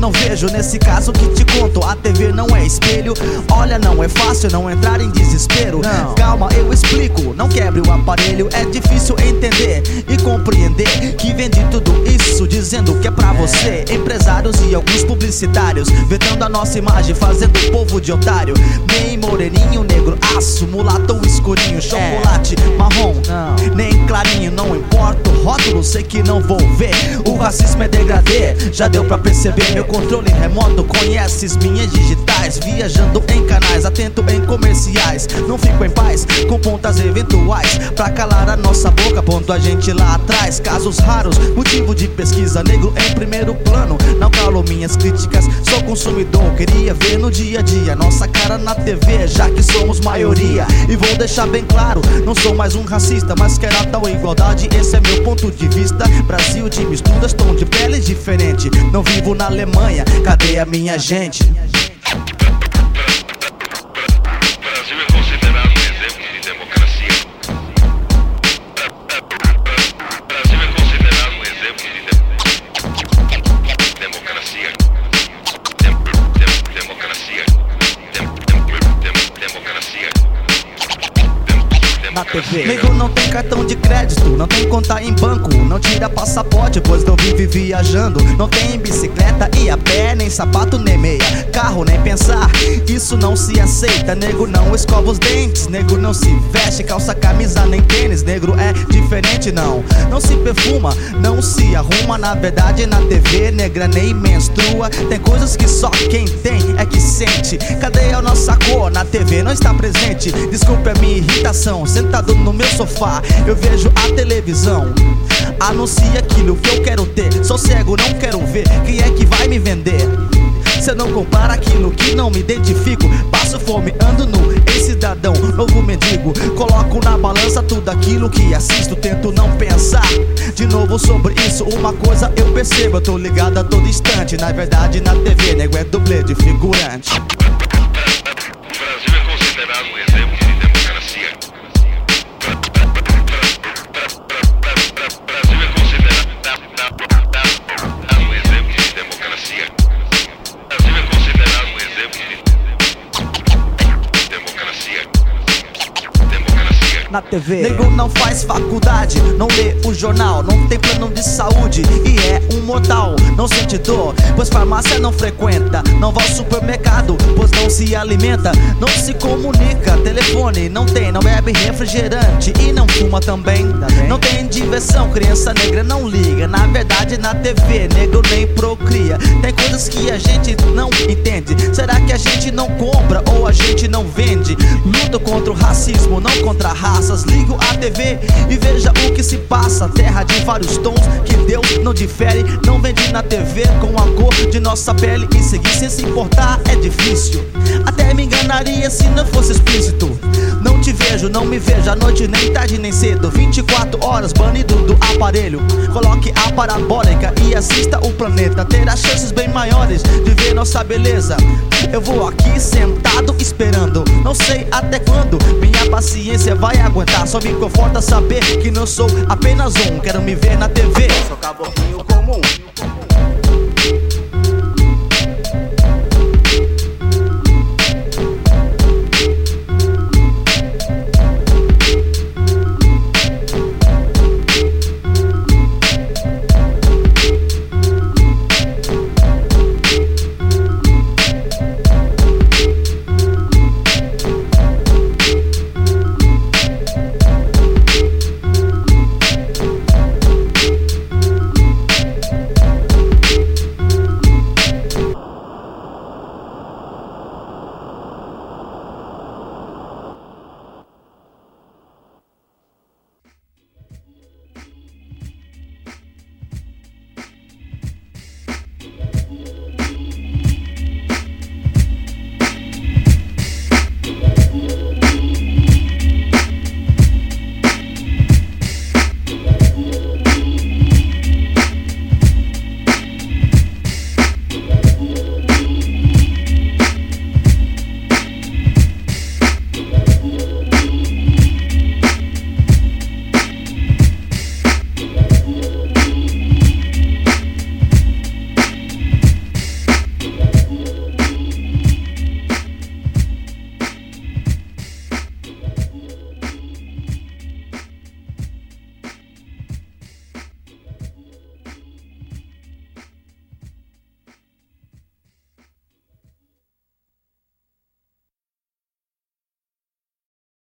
não vejo, nesse caso que te conto, a TV não é espelho. Olha, não é fácil não entrar em desespero. Não. Calma, eu explico, não quebre o aparelho. É difícil entender e compreender que vende tudo isso dizendo que é pra você. Empresários e alguns publicitários vetando a nossa imagem, fazendo o povo de otário. Nem moreninho, negro, aço, mulato ou escurinho, chocolate, marrom, nem clarinho. Não importa o rótulo, sei que não vou ver. O racismo é degradê, já deu pra perceber. Meu controle remoto conheces minhas digitais, viajando em canais, atento em comerciais. Não fico em paz com pontas eventuais pra calar a nossa boca, ponto a gente lá atrás. Casos raros, motivo de pesquisa, negro em primeiro plano. Não calo minhas críticas, sou consumidor. Queria ver no dia a dia nossa cara na TV, já que somos maioria. E vou deixar bem claro, não sou mais um racista, mas quero a tal igualdade, esse é meu ponto de vista. Brasil de misturas, tom de pele diferente. Não vivo na Alemanha, cadê a minha gente? Na TV. Nego não tem cartão de crédito, não tem conta em banco, não tira passaporte, pois não vive viajando. Não tem bicicleta e a pé, nem sapato nem meia, carro nem pensar, isso não se aceita. Nego não escova os dentes, nego não se veste, calça, camisa nem tênis. Negro é diferente, não se perfuma, não se arruma. Na verdade na TV negra nem menstrua. Tem coisas que só quem tem é que sente. Cadê a nossa cor? Na TV não está presente. Desculpe a minha irritação, sentado no meu sofá, eu vejo a televisão, anuncia aquilo que eu quero ter. Sou cego, não quero ver, quem é que vai me vender? Cê não compara aquilo que não me identifico. Passo fome, ando nu, ex-cidadão, novo mendigo. Coloco na balança tudo aquilo que assisto, tento não pensar de novo sobre isso. Uma coisa eu percebo, eu tô ligado a todo instante. Na verdade na TV, nego é dublê de figurante. O Brasil é considerado um exemplo de democracia. Na TV, nego não faz faculdade, não lê o jornal, não tem plano de saúde e é um mortal. Não sente dor, pois farmácia não frequenta. Não vai ao supermercado, pois não se alimenta. Não se comunica, telefone não tem. Não bebe refrigerante e não fuma também. Não tem diversão, criança negra não liga. Na verdade na TV, nego nem procria. Tem coisas que a gente não entende. Será que a gente não compra ou a gente não vende? Luto contra o racismo, não contra a raça. Ligo a TV e veja o que se passa. Terra de vários tons que Deus não difere. Não vende na TV com a cor de nossa pele. E seguir sem se importar é difícil. Até me enganaria se não fosse explícito. Não te vejo, não me vejo à noite, nem tarde nem cedo. 24 horas banido do aparelho. Coloque a parabólica e assista o planeta. Terá chances bem maiores de ver nossa beleza. Eu vou aqui sentado esperando, não sei até quando minha paciência vai aguentar. Só me conforta saber que não sou apenas um. Quero me ver na TV. Sou caboclinho